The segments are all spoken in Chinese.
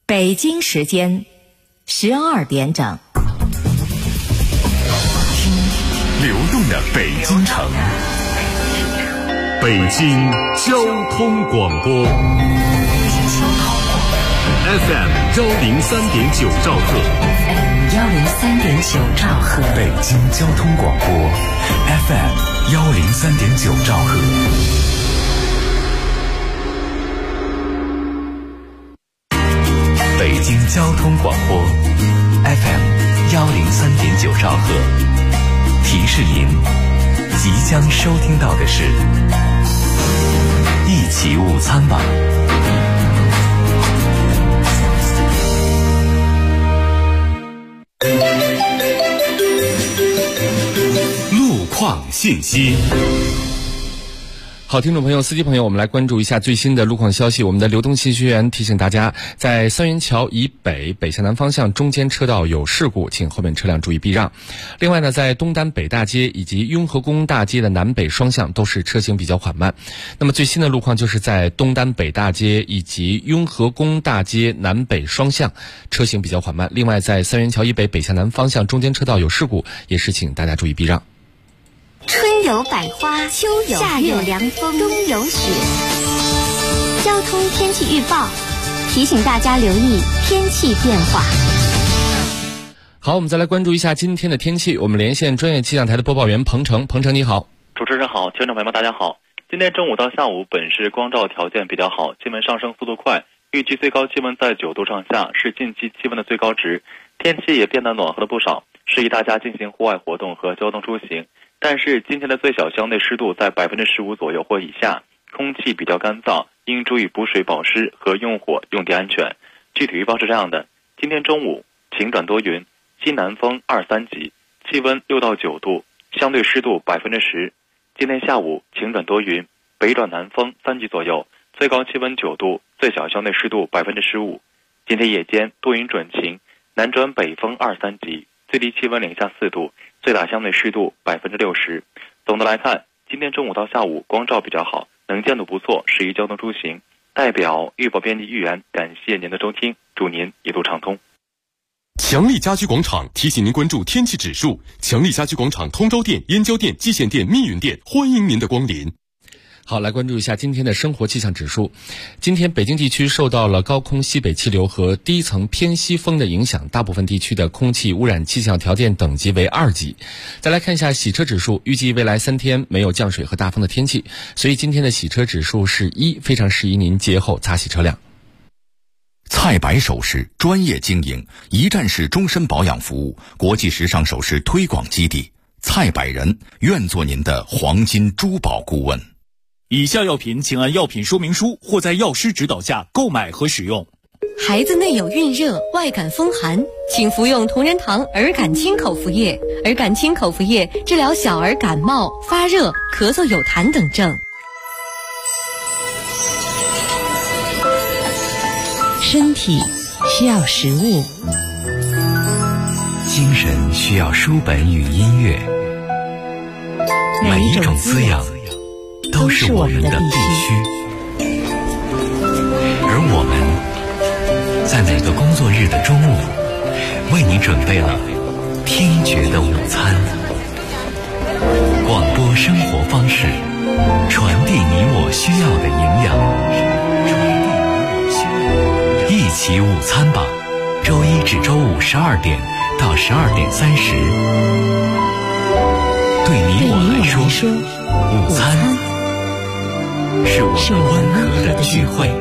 北京时间12点整， 听流动的北京城，北京交通广播 FM 103.9兆赫 103.9兆赫， 北京交通广播 FM 103.9兆赫。北京交通广播 FM 103.9兆赫，提示您即将收听到的是一起午餐吧。路况信息。 好，听众朋友、司机朋友，我们来关注一下最新的路况消息。我们的流动信息员提醒大家，在三元桥以北北向南方向中间车道有事故，请后面车辆注意避让。另外呢，在东单北大街以及雍和宫大街的南北双向都是车行比较缓慢。那么最新的路况就是在东单北大街以及雍和宫大街南北双向车行比较缓慢。另外在三元桥以北北向南方向中间车道有事故，也是请大家注意避让。 春有百花，秋有夏有凉风，冬有雪。交通天气预报提醒大家留意天气变化。 好，我们再来关注一下今天的天气。我们连线专业气象台的播报员彭程。彭程你好。 主持人好，听众朋友们大家好。今天中午到下午本市光照条件比较好，气温上升速度快，预计最高气温在9度上下，是近期气温的最高值。天气也变得暖和了不少，适宜大家进行户外活动和交通出行。但是今天的最小相对湿度在15%左右或以下，空气比较干燥，应注意补水保湿和用火用电安全。具体预报是这样的：今天中午晴转多云，西南风2、3级，气温6到9度，相对湿度10%。今天下午晴转多云，北转南风3级左右，最高气温9度，最小相对湿度15%。今天夜间多云转晴，南转北风2、3级，最低气温零下4度，最大相对湿度60%。总的来看，今天中午到下午光照比较好，能见度不错，适宜交通出行。代表预报编辑预言，感谢您的收听，祝您一路畅通。 强力家居广场提醒您关注天气指数。强力家居广场通州店、燕郊店、蓟县店、密云店，欢迎您的光临。 好，来关注一下今天的生活气象指数。今天北京地区受到了高空西北气流和低层偏西风的影响，大部分地区的空气污染气象条件等级为2级。再来看一下洗车指数，预计未来3天没有降水和大风的天气，所以今天的洗车指数是1，非常适宜您节后擦洗车辆。 蔡白首饰专业经营，一站式终身保养服务，国际时尚首饰推广基地。蔡百人愿做您的黄金珠宝顾问。 以下药品请按药品说明书或在药师指导下购买和使用。 孩子内有孕热、外感风寒，请服用同仁堂儿感清口服液。儿感清口服液治疗小儿感冒、发热、咳嗽有痰等症。 身体需要食物， 精神需要书本与音乐，每一种滋养都是我们的必须，而我们在每个工作日的中午为你准备了听觉的午餐。广播生活方式，传递你我需要的营养。一起午餐吧，周一至周五12点到12点30。对你我来说，午餐是我们温和的聚会。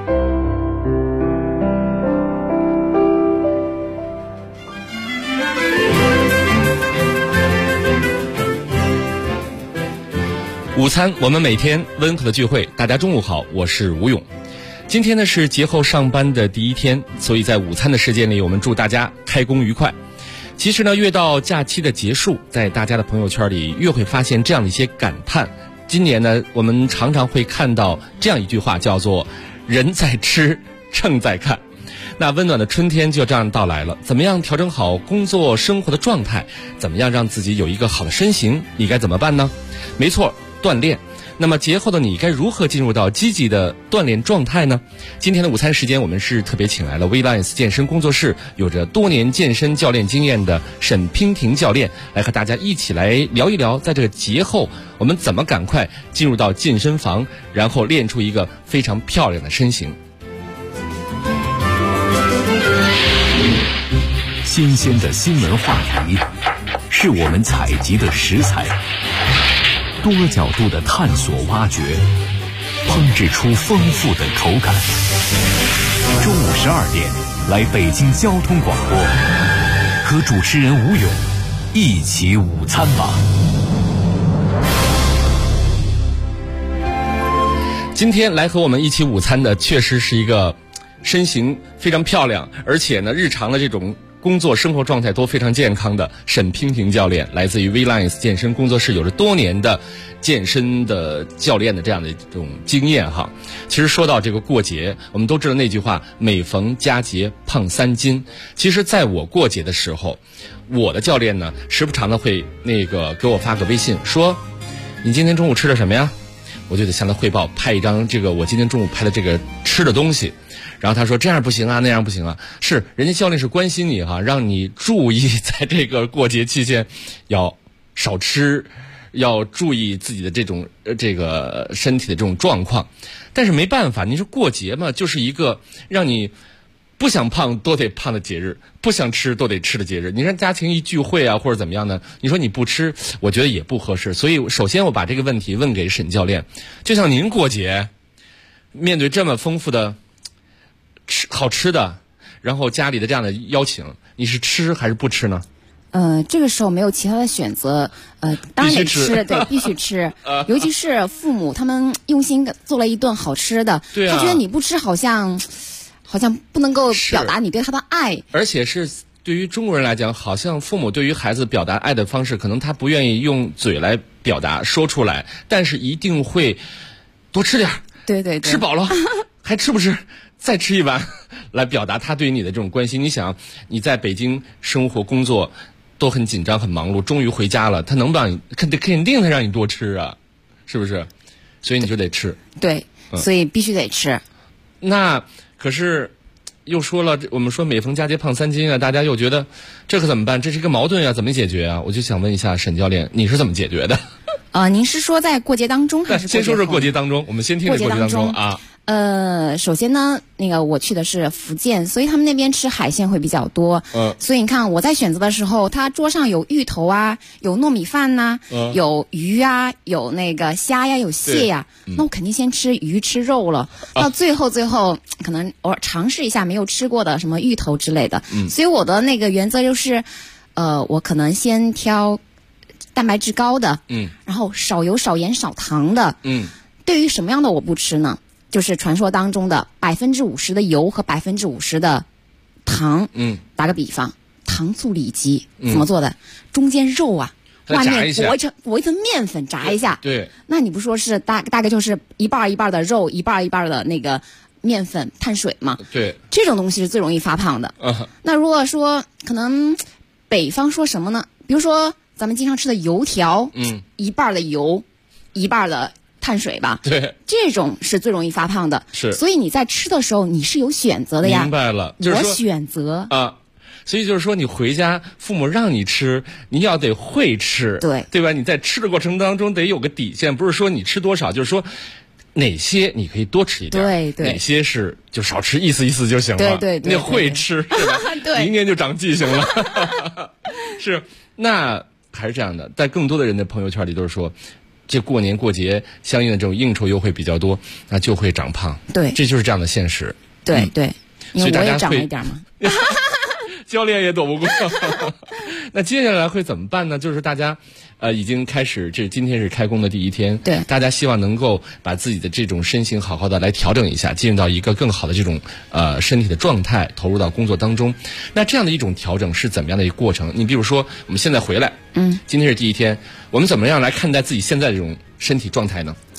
午餐，我们每天温和的聚会。大家中午好，我是吴勇。今天呢是节后上班的第一天，所以在午餐的时间里，我们祝大家开工愉快。其实呢，越到假期的结束，在大家的朋友圈里越会发现这样的一些感叹。今年呢，我们常常会看到这样一句话，叫做人在吃，秤在看。那温暖的春天就这样到来了，怎么样调整好工作生活的状态？怎么样让自己有一个好的身形？你该怎么办呢？没错，锻炼。 那么节后的你该如何进入到积极的锻炼状态呢？今天的午餐时间，我们是特别请来了 WeLines 健身工作室有着多年健身教练经验的沈娉婷教练，来和大家一起来聊一聊，在这个节后我们怎么赶快进入到健身房，然后练出一个非常漂亮的身形。 新鲜的新闻话题是我们采集的食材，多角度的探索挖掘，烹制出丰富的口感。中午12点，来北京交通广播，和主持人吴勇一起午餐吧。 今天来和我们一起午餐的，确实是一个身形非常漂亮，而且呢，日常的这种工作生活状态都非常健康的沈娉婷教练，来自于 WeLines 健身工作室，有着多年的健身的教练的这样的一种经验哈。其实说到这个过节，我们都知道那句话，每逢佳节胖3斤。其实在我过节的时候，我的教练呢时不常的会给我发个微信说，你今天中午吃的什么呀？我就得向他汇报，拍一张这个我今天中午拍的这个吃的东西。然后他说这样不行啊，那样不行啊，是人家教练是关心你哈，让你注意在这个过节期间要少吃，要注意自己的这个身体的这种状况。但是没办法，你说过节嘛，就是一个让你不想胖都得胖的节日，不想吃都得吃的节日。你让家庭一聚会啊或者怎么样呢，你说你不吃，我觉得也不合适。所以首先我把这个问题问给沈教练，就像您过节面对这么丰富的好吃的，然后家里的这样的邀请，你是吃还是不吃呢？ 这个时候没有其他的选择，当然得吃，对，必须吃。尤其是父母他们用心做了一顿好吃的， 对啊， 他觉得你不吃好像不能够表达你对他的爱， 而且是对于中国人来讲，好像父母对于孩子表达爱的方式，可能他不愿意用嘴来表达说出来，但是一定会多吃点， 对对对， 吃饱了还吃不吃？再吃一碗，来表达他对你的这种关心。你想，你在北京生活工作都很紧张很忙碌，终于回家了，他能不让你肯定他让你多吃啊，是不是？所以你就得吃。 对，所以必须得吃。 那可是又说了，我们说每逢佳节胖3斤啊，大家又觉得这可怎么办？这是一个矛盾啊，怎么解决啊？我就想问一下沈教练，你是怎么解决的？ 您是说在过节当中还是先说说过节当中？我们先听着过节当中啊。 首先呢，我去的是福建，所以他们那边吃海鲜会比较多。所以你看我在选择的时候，他桌上有芋头啊，有糯米饭呐，有鱼啊，有那个虾呀，有蟹呀。那我肯定先吃鱼吃肉了。到最后可能偶尔尝试一下没有吃过的什么芋头之类的。所以我的那个原则就是，我可能先挑蛋白质高的，然后少油少盐少糖的。对于什么样的我不吃呢？就是传说当中的50%的油和50%的糖。打个比方，糖醋里脊怎么做的？中间肉啊，外面裹一层面粉炸一下。 对。 那你不说是大概就是一半一半的肉，一半一半的那个面粉碳水嘛？ 对。 这种东西是最容易发胖的。那如果说可能北方说什么呢？比如说咱们经常吃的油条，一半的油，一半的碳水吧， 对， 这种是最容易发胖的。 是， 所以你在吃的时候你是有选择的呀。 明白了，就是说我选择啊，所以就是说你回家父母让你吃，你要得会吃，对吧？你在吃的过程当中得有个底线，不是说你吃多少，就是说哪些你可以多吃一点，对，哪些是就少吃，意思就行了。对，你会吃，是吧？ 对， 明年就长记性了。是，那还是这样的，在更多的人的朋友圈里都是说，这过年过节相应的这种应酬又会比较多，那就会长胖。对，这就是这样的现实。 对，因为我也长了会一点嘛。 教练也躲不过。那接下来会怎么办呢？就是大家已经开始，今天是开工的第一天，对，大家希望能够把自己的这种身形好好的来调整一下，进入到一个更好的这种身体的状态，投入到工作当中。那这样的一种调整是怎么样的一个过程？你比如说我们现在回来，今天是第一天，我们怎么样来看待自己现在这种身体状态呢？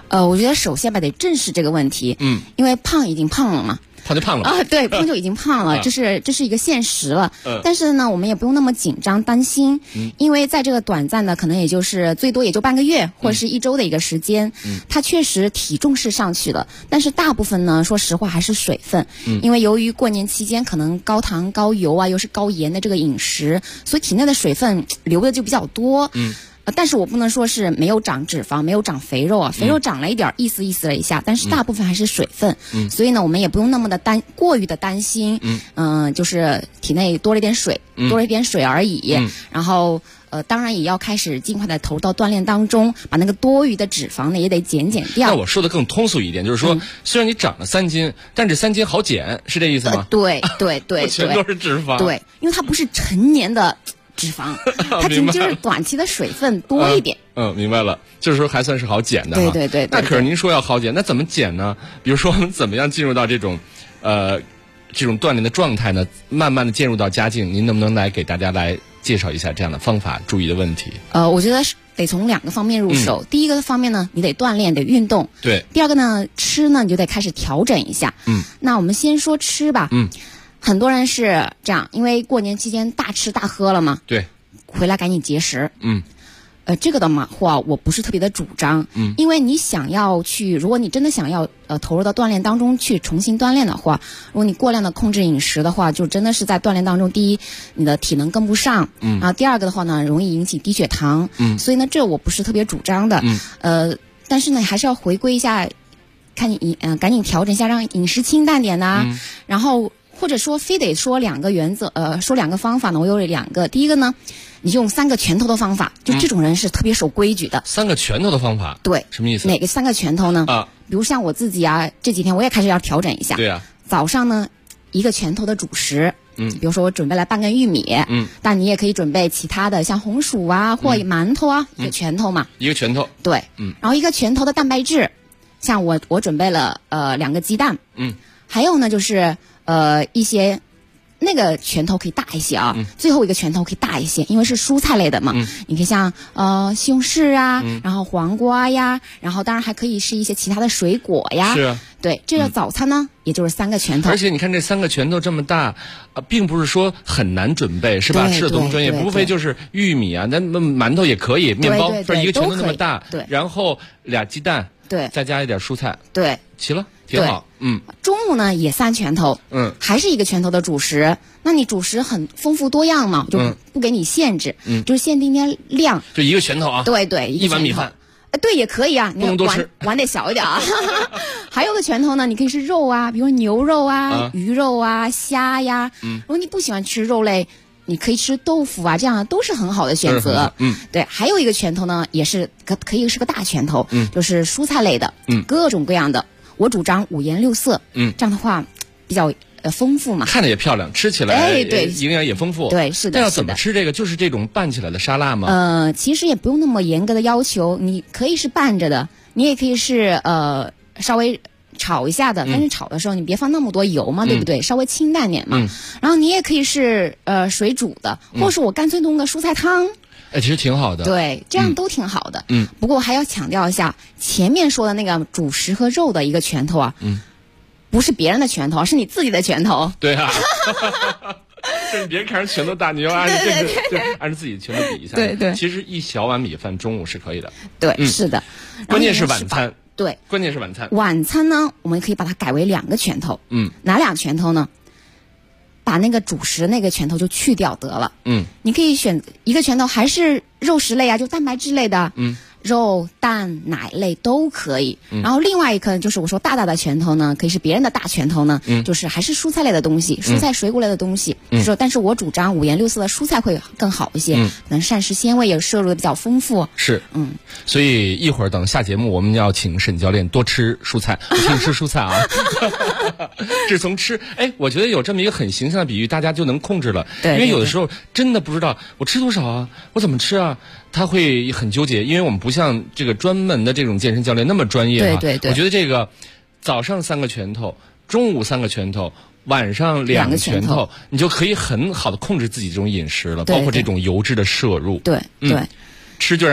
我觉得首先吧，得正视这个问题。因为胖已经胖了嘛。 胖就胖了啊，对，胖就已经胖了，这是一个现实了。但是呢，我们也不用那么紧张担心，因为在这个短暂的可能也就是最多也就半个月或者是1周的一个时间，他确实体重是上去了，但是大部分呢，说实话还是水分，因为由于过年期间可能高糖高油啊，又是高盐的这个饮食，所以体内的水分流的就比较多。但是我不能说是没有长脂肪，没有长肥肉啊，肥肉长了一点，意思了一下，但是大部分还是水分。所以呢，我们也不用那么的过于的担心。就是体内多了一点水，多了一点水而已。然后当然也要开始尽快的投入到锻炼当中，把那个多余的脂肪呢也得减掉。 那我说的更通俗一点，就是说，虽然你长了3斤，但这3斤好减，是这意思吗？ 对， 全都是脂肪。 对，因为它不是成年的脂肪，它仅仅就是短期的水分多一点。 明白了，就是说还算是好减的。 对。 那可是您说要好减，那怎么减呢？比如说我们怎么样进入到这种锻炼的状态呢？慢慢的渐入到佳境，您能不能来给大家来介绍一下这样的方法，注意的问题？ 我觉得得从2个方面入手。第一个方面呢，你得锻炼，得运动。 对。 第二个呢，吃呢，你就得开始调整一下。那我们先说吃吧。很多人是这样，因为过年期间大吃大喝了嘛， 对， 回来赶紧节食。这个的话，我不是特别的主张。因为你想要去，如果你真的想要投入到锻炼当中去重新锻炼的话，如果你过量的控制饮食的话，就真的是在锻炼当中，第一，你的体能跟不上，然后第二个的话呢，容易引起低血糖。所以呢，这我不是特别主张的。但是呢，还是要回归一下，看你赶紧调整一下，让饮食清淡点呐。然后或者说非得说2个原则，说2个方法呢，我有2个。第一个呢，你用3个拳头的方法，就这种人是特别守规矩的。 3个拳头的方法， 对， 什么意思？ 哪个3个拳头呢？比如像我自己啊，这几天我也开始要调整一下。 对啊。 早上呢，1个拳头的主食，比如说我准备了半根玉米，但你也可以准备其他的，像红薯啊或馒头啊，1个拳头嘛。 1个拳头。 对。然后1个拳头的蛋白质，像我准备了2个鸡蛋。还有呢就是一些那个拳头可以大一些啊，最后1个拳头可以大一些，因为是蔬菜类的嘛。你可以像西红柿啊，然后黄瓜呀，然后当然还可以是一些其他的水果呀。 是啊。 对，这个早餐呢，也就是3个拳头。 而且你看这3个拳头这么大，并不是说很难准备，是吧？吃的东西也无非就是玉米啊，那馒头也可以，面包是1个拳头那么大， 对， 然后2鸡蛋， 对， 再加一点蔬菜， 对， 齐了。挺好。 中午呢也3拳头，还是1个拳头的主食。那你主食很丰富多样嘛，就不给你限制，就是限定点量， 就1个拳头啊。 对 ，1碗米饭。 对，也可以啊， 不能多吃， 碗得小一点啊。还有个拳头呢，你可以是肉啊，比如牛肉啊、鱼肉啊、虾呀。如果你不喜欢吃肉类，你可以吃豆腐啊，这样都是很好的选择。对，还有1个拳头呢，也是可以是个大拳头，就是蔬菜类的，各种各样的。我主张5颜6色，这样的话比较丰富嘛， 看着也漂亮，吃起来对，营养也丰富。 对，是的。 但要怎么吃这个？就是这种拌起来的沙拉吗？ 其实也不用那么严格的要求，你可以是拌着的，你也可以是稍微炒一下的，但是炒的时候你别放那么多油嘛，对不对？稍微清淡点嘛。然后你也可以是水煮的，或是我干脆弄个蔬菜汤。 其实挺好的。 对，这样都挺好的。不过还要强调一下，前面说的那个主食和肉的1个拳头啊，不是别人的拳头，是你自己的拳头。 对啊。就是别人看人拳头大，你要按照按照自己的拳头比一下。 对。 其实1小碗米饭中午是可以的。 对，是的。 关键是晚餐。 对， 关键是晚餐。 晚餐呢，我们可以把它改为2个拳头。哪2拳头呢？把那个主食那个拳头就去掉得了。你可以选1个拳头还是肉食类啊，就蛋白质类的。肉、蛋、奶类都可以。然后另外一个就是我说大的拳头呢，可以是别人的大拳头呢，就是还是蔬菜类的东西，蔬菜水果类的东西。说，但是我主张5颜6色的蔬菜会更好一些，可能膳食纤维也摄入的比较丰富。 是，所以一会儿等下节目，我们要请沈教练多吃蔬菜，请吃蔬菜啊。这是从吃，我觉得有这么一个很形象的比喻，大家就能控制了。 对， 因为有的时候真的不知道我吃多少啊，我怎么吃啊。他会很纠结，因为我们不像这个专门的这种健身教练那么专业啊。 对。 我觉得这个早上3个拳头，中午3个拳头，晚上2个拳头，你就可以很好的控制自己这种饮食了，包括这种油脂的摄入。 对。 吃就让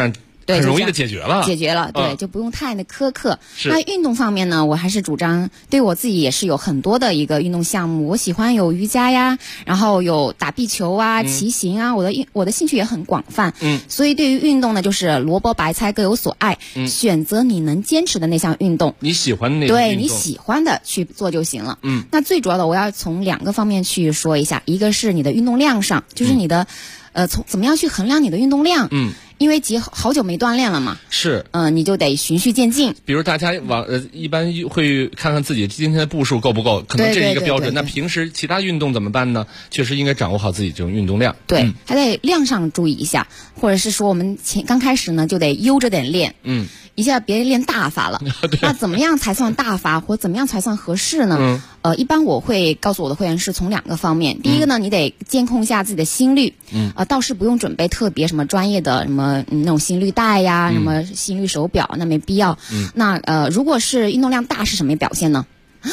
对， 很容易的解决了， 对，就不用太苛刻。那运动方面呢，我还是主张，对我自己也是有很多的一个运动项目，我喜欢有瑜伽呀，然后有打壁球啊、骑行啊，我的兴趣也很广泛。所以对于运动呢，就是萝卜白菜各有所爱，选择你能坚持的那项运动， 你喜欢的那种运动， 对你喜欢的去做就行了。那最主要的，我要从2个方面去说一下，一个是你的运动量上，就是你的从怎么样去衡量你的运动量。因为好久没锻炼了嘛， 是， 你就得循序渐进。 比如大家一般会看看自己今天的步数够不够，可能这是一个标准。那平时其他运动怎么办呢？确实应该掌握好自己这种运动量。 对，还得量上注意一下，或者是说我们刚开始呢就得悠着点练。一下别练大发了。那怎么样才算大发，或怎么样才算合适呢？一般我会告诉我的会员是从2个方面。第一个呢，你得监控一下自己的心率。倒是不用准备特别什么专业的什么那种心率带呀，什么心率手表，那没必要。那如果是运动量大是什么表现呢？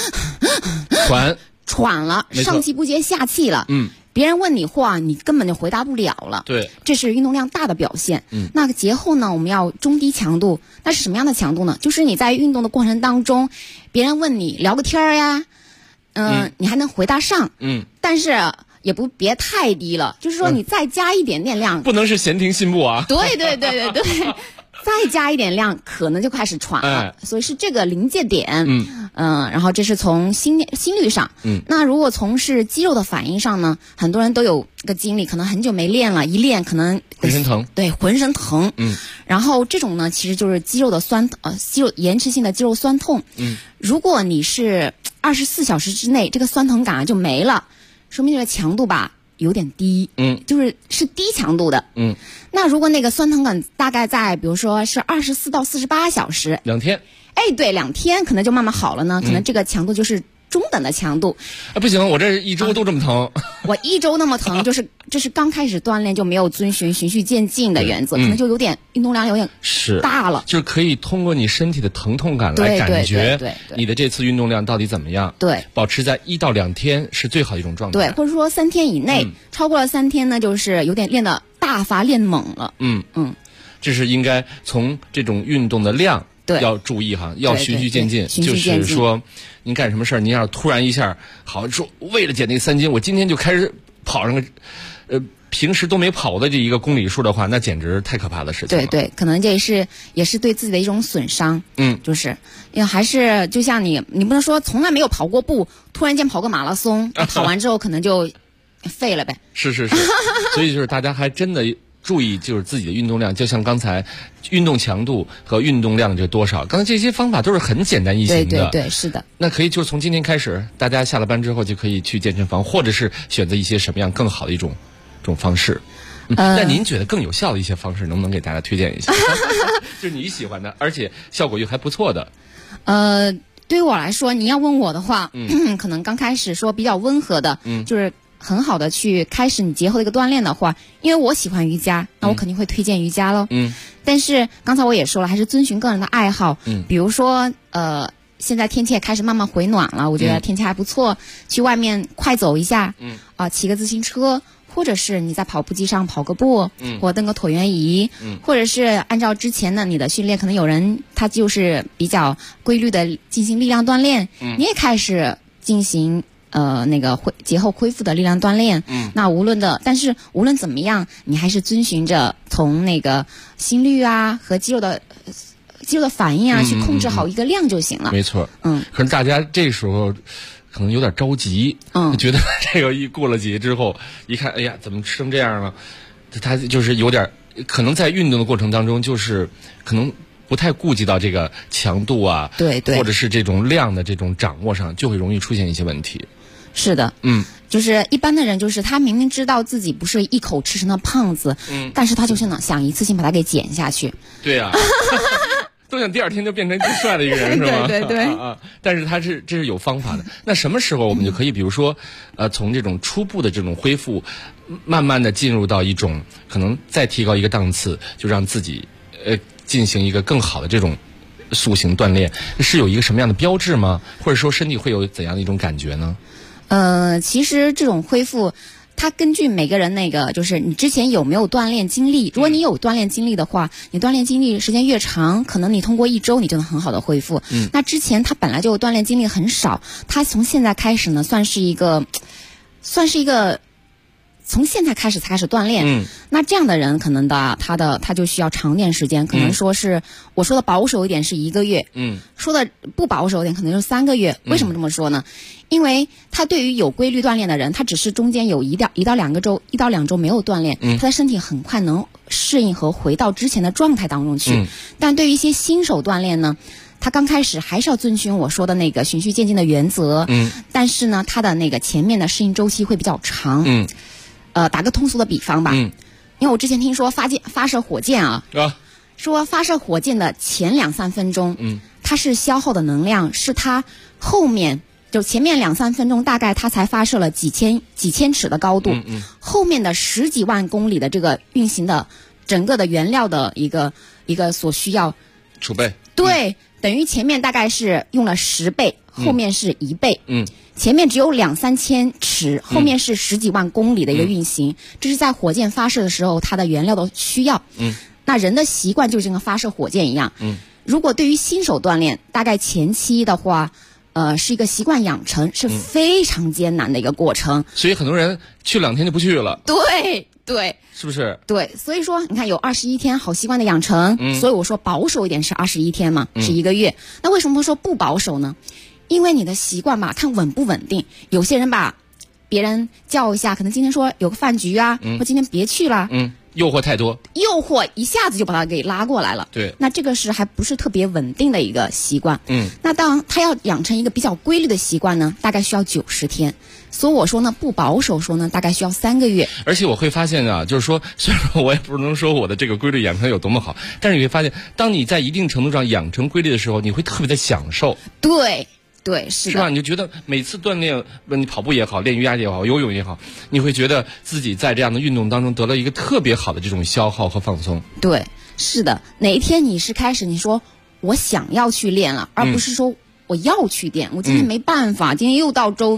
喘了，上气不接下气了。别人问你话，你根本就回答不了了。 对， 这是运动量大的表现。那节后呢，我们要中低强度。那是什么样的强度呢？就是你在运动的过程当中，别人问你聊个天儿呀，你还能回答上。但是也别太低了，就是说你再加一点点量， 不能是闲庭信步啊。 对。再加一点量，可能就开始喘了。所以是这个临界点。然后这是从心率上。那如果从是肌肉的反应上呢，很多人都有个经历，可能很久没练了，一练可能浑身疼。 对，浑身疼。然后这种呢，其实就是肌肉的延迟性的肌肉酸痛。如果你是24小时之内，这个酸疼感就没了，说明这个强度吧有点低。就是低强度的。那如果那个酸疼感大概在比如说是24到48小时 ，2天。 对，2天可能就慢慢好了呢。可能这个强度就是中等的强度。 不行，我这1周都这么疼。 我1周那么疼，这是刚开始锻炼就没有遵循循序渐进的原则，可能就有点运动量有点大了。 就是可以通过你身体的疼痛感来感觉你的这次运动量到底怎么样。 对， 保持在1到2天是最好的一种状态。 对，或者说3天以内，超过了3天呢，就是有点练的大发练猛了。 这是应该从这种运动的量。要注意哈，要循序渐进。就是说，您干什么事儿，您要突然一下，好说为了减那3斤，我今天就开始跑上个，平时都没跑的这一个公里数的话，那简直太可怕的事情了。 对，可能这也是对自己的一种损伤。就是还是就像你不能说从来没有跑过步，突然间跑个马拉松，跑完之后可能就废了呗。 是，所以就是大家还真的。注意就是自己的运动量，就像刚才运动强度和运动量这多少，刚才这些方法都是很简单易行的。 对，是的。 那可以就是从今天开始，大家下了班之后就可以去健身房，或者是选择一些什么样更好的这种方式。那您觉得更有效的一些方式，能不能给大家推荐一下？就是你喜欢的，而且效果又还不错的。 对于我来说，你要问我的话，可能刚开始说比较温和的，就是很好的去开始你节后的一个锻炼的话，因为我喜欢瑜伽，那我肯定会推荐瑜伽咯。但是刚才我也说了，还是遵循个人的爱好。比如说现在天气也开始慢慢回暖了，我觉得天气还不错，去外面快走一下，骑个自行车，或者是你在跑步机上跑个步，或蹬个椭圆仪，或者是按照之前的你的训练，可能有人他就是比较规律的进行力量锻炼，你也开始进行那个节后恢复的力量锻炼。那但是无论怎么样，你还是遵循着从那个心率啊和肌肉的反应啊去控制好一个量就行了。 没错。可是大家这时候可能有点着急，觉得这个一过了节之后，一看，哎呀，怎么吃成这样了？他就是有点可能在运动的过程当中，就是可能不太顾及到这个强度啊， 对， 或者是这种量的这种掌握上，就会容易出现一些问题。 是的，就是一般的人，就是他明明知道自己不是一口吃成的胖子，但是他就是想一次性把它给减下去。 对呀。都想第2天就变成更帅的一个人，是吗？ 对。 但是这是有方法的。那什么时候我们就可以，比如说，从这种初步的这种恢复，慢慢的进入到一种可能再提高一个档次，就让自己进行一个更好的这种塑形锻炼，是有一个什么样的标志吗？或者说身体会有怎样的一种感觉呢？ 其实这种恢复它根据每个人那个就是你之前有没有锻炼经历，如果你有锻炼经历的话，你锻炼经历时间越长，可能你通过1周你就能很好的恢复。那之前他本来就锻炼经历很少，他从现在开始呢，算是一个从现在开始才开始锻炼，那这样的人可能他就需要长点时间，可能说是我说的保守一点是1个月，说的不保守一点可能就是3个月。为什么这么说呢？因为他对于有规律锻炼的人，他只是中间有1到2周没有锻炼，他的身体很快能适应和回到之前的状态当中去。但对于一些新手锻炼呢，他刚开始还是要遵循我说的那个循序渐进的原则，但是呢，他的那个前面的适应周期会比较长。打个通俗的比方吧，因为我之前听说发射火箭说发射火箭的前2-3分钟，它是消耗的能量是它后面就前面2-3分钟大概它才发射了几千尺的高度，后面的10几万公里的这个运行的整个的原料的一个所需要储备， 对，等于前面大概是用了10倍，后面是1倍，前面只有2-3千尺，后面是10几万公里的一个运行，这是在火箭发射的时候它的原料的需要。那人的习惯就是跟发射火箭一样。如果对于新手锻炼，大概前期的话，是一个习惯养成，是非常艰难的一个过程。 所以很多人去2天就不去了。 对， 是不是？ 对，所以说你看有21天好习惯的养成，所以我说保守一点是21天嘛，是1个月。那为什么说不保守呢？因为你的习惯吧，看稳不稳定。有些人吧，别人叫一下，可能今天说有个饭局啊，或今天别去了， 诱惑太多， 诱惑一下子就把他给拉过来了。 对， 那这个是还不是特别稳定的一个习惯。那当他要养成一个比较规律的习惯呢，大概需要90天。所以我说呢，不保守说呢，大概需要3个月。 而且我会发现啊，就是说，虽然我也不能说我的这个规律养成有多么好，但是你会发现，当你在一定程度上养成规律的时候，你会特别的享受。 对，是吧？你就觉得每次锻炼，你跑步也好，练瑜伽也好，游泳也好，你会觉得自己在这样的运动当中得了一个特别好的这种消耗和放松。 对，是的。哪一天你是开始你说我想要去练了，而不是说我要去练，我今天没办法，今天又到周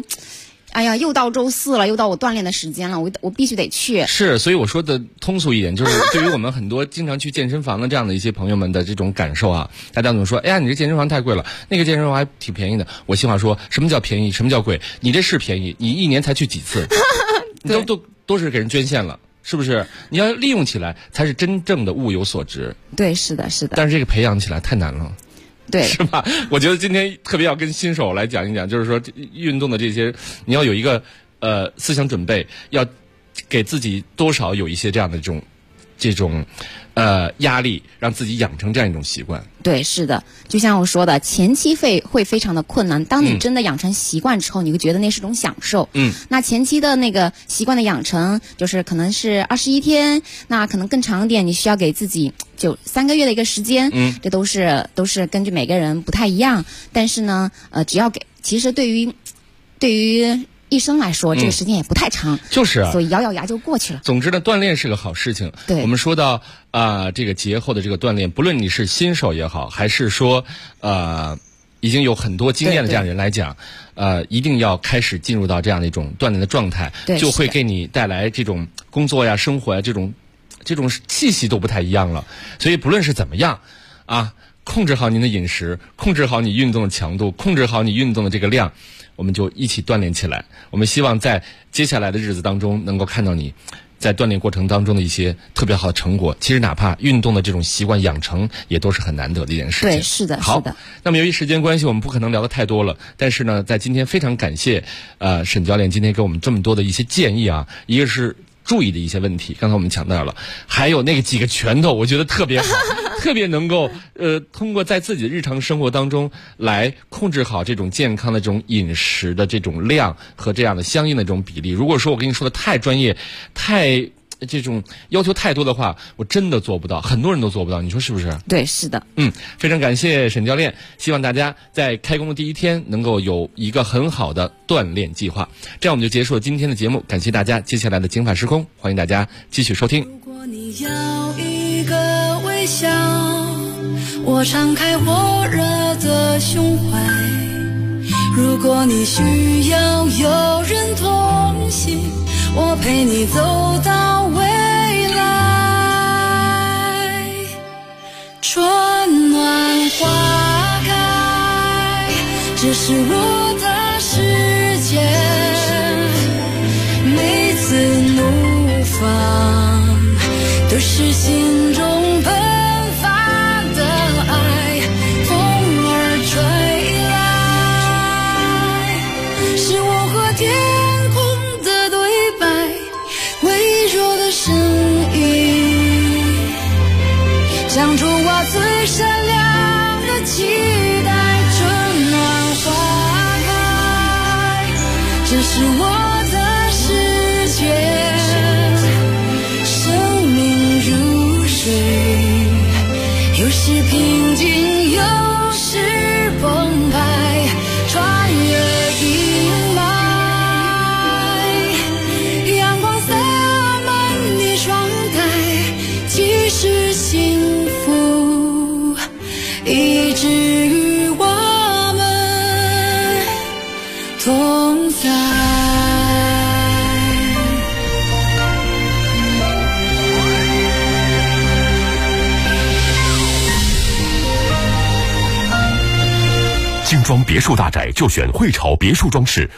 4了，又到我锻炼的时间了，我必须得去。 是，所以我说的通俗一点，就是对于我们很多经常去健身房的这样的一些朋友们的这种感受啊，大家总说，哎呀，你这健身房太贵了，那个健身房还挺便宜的。我心话说，什么叫便宜，什么叫贵？你这是便宜，你1年才去几次？你都是给人捐献了。是不是？你要利用起来，才是真正的物有所值。 对，是的。 但是这个培养起来太难了。 对， 是吧？我觉得今天特别要跟新手来讲一讲，就是说运动的这些，你要有一个思想准备，要给自己多少有一些这样的这种压力，让自己养成这样一种习惯。 对，是的，就像我说的，前期会非常的困难。当你真的养成习惯之后，你会觉得那是种享受。那前期的那个习惯的养成，就是可能是21天，那可能更长一点，你需要给自己就3个月的一个时间。这都是根据每个人不太一样。但是呢，只要其实对于医生来说，这个时间也不太长， 就是啊， 所以咬咬牙就过去了。 总之呢，锻炼是个好事情。 对， 我们说到这个节后的这个锻炼，不论你是新手也好，还是说已经有很多经验的这样人来讲，一定要开始进入到这样的一种锻炼的状态，就会给你带来这种工作呀、生活呀这种气息都不太一样了。所以不论是怎么样啊，控制好您的饮食，控制好你运动的强度，控制好你运动的这个量。我们就一起锻炼起来。我们希望在接下来的日子当中，能够看到你在锻炼过程当中的一些特别好的成果。其实哪怕运动的这种习惯养成，也都是很难得的一件事情。 对，是的， 好， 是的。 那么由于时间关系，我们不可能聊得太多了。但是呢，在今天非常感谢沈教练今天给我们这么多的一些建议啊，一个是注意的一些问题，刚才我们强调了，还有那个几个拳头，我觉得特别好，特别能够通过在自己的日常生活当中来控制好这种健康的这种饮食的这种量和这样的相应的这种比例。如果说我跟你说的太专业，太这种要求太多的话，我真的做不到，很多人都做不到，你说是不是？ 对，是的。 非常感谢沈教练，希望大家在开工的第一天能够有一个很好的锻炼计划。这样我们就结束了今天的节目，感谢大家接下来的警法时空，欢迎大家继续收听。 如果你要一个微笑，我敞开火热的胸怀；如果你需要有人同行， 我陪你走到未来。春暖花开，这是我的世界，每次怒放都是心中喷发的爱，风儿吹来，是我和天空的对白，微弱的声音讲出我最善良的期待。春暖花开，这是我的世界，生命如水，有时平静，有时澎湃，穿越阴霾，阳光洒满你双胎，即使幸福一直与我们同在。 精装别墅大宅就选汇潮别墅装饰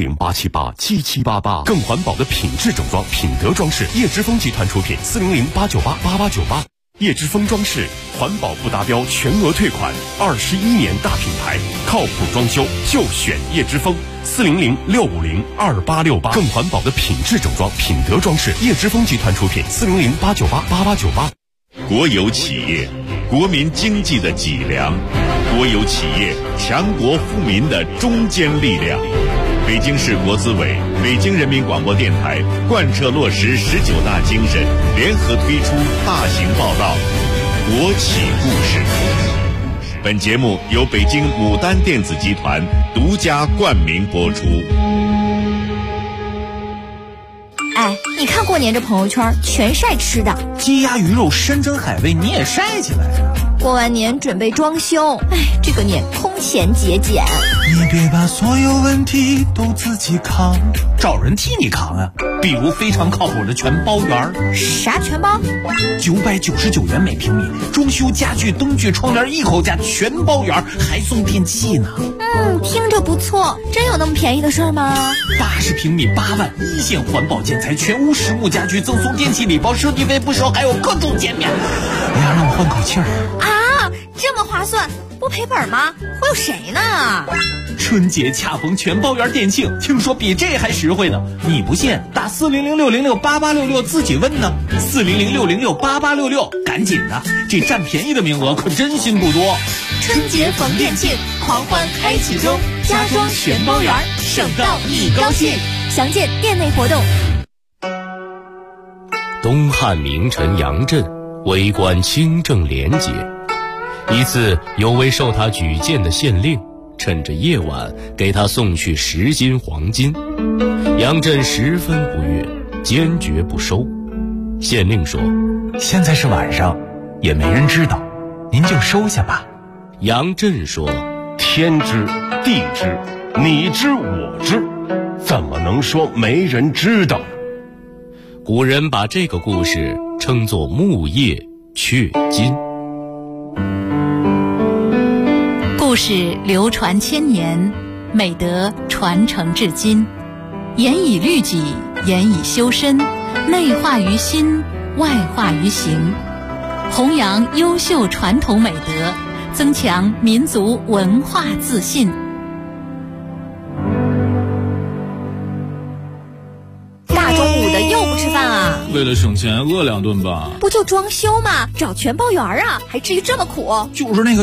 ，400-878-7788，更环保的品质整装，品德装饰，叶之峰集团出品，400-898-8898。叶之峰装饰，环保不达标全额退款，21年大品牌，靠谱装修就选叶之峰，400-650-2868，更环保的品质整装，品德装饰，叶之峰集团出品，400-898-8898。 国有企业，国民经济的脊梁；国有企业，强国富民的中坚力量。北京市国资委、北京人民广播电台贯彻落实19大精神，联合推出大型报道《国企故事》。本节目由北京牡丹电子集团独家冠名播出。 哎，你看过年这朋友圈全晒吃的， 鸡鸭鱼肉山珍海味你也晒起来了。 过完年准备装修，哎，这个年空前节俭。 你别把所有问题都自己扛，找人替你扛啊。比如非常靠谱的全包园。 啥全包 ？999元每平米，装修家具灯具窗帘一口价，全包园，还送电器呢。 听着不错，真有那么便宜的事儿吗 ？80平米8万，一线环保建材，全屋实木家居，赠送电器礼包，设计费不收，还有各种减免。哎呀，让我换口气儿啊！这么划算，不赔本吗？忽悠谁呢？ 春节恰逢全包园店庆，听说比这还实惠呢。你不信，打400-606-8866自己问呢。400-606-8866，赶紧的，这占便宜的名额可真心不多。 春节逢店庆，狂欢开启中，家装全包园，省到你高兴。详见店内活动。 东汉名臣杨震为官清正廉洁，一次有位受他举荐的县令趁着夜晚给他送去10斤黄金，杨震十分不悦，坚决不收。县令说：“ 现在是晚上，也没人知道，您就收下吧。” 杨震说：“ 天知地知，你知我知，怎么能说没人知道？” 古人把这个故事称作木叶雀金。 故事流传千年，美德传承至今，严以律己，严以修身，内化于心，外化于行，弘扬优秀传统美德，增强民族文化自信。 大中午的又不吃饭啊？ 为了省钱饿2顿吧。 不就装修吗？找全包园啊，还至于这么苦？ 就是那个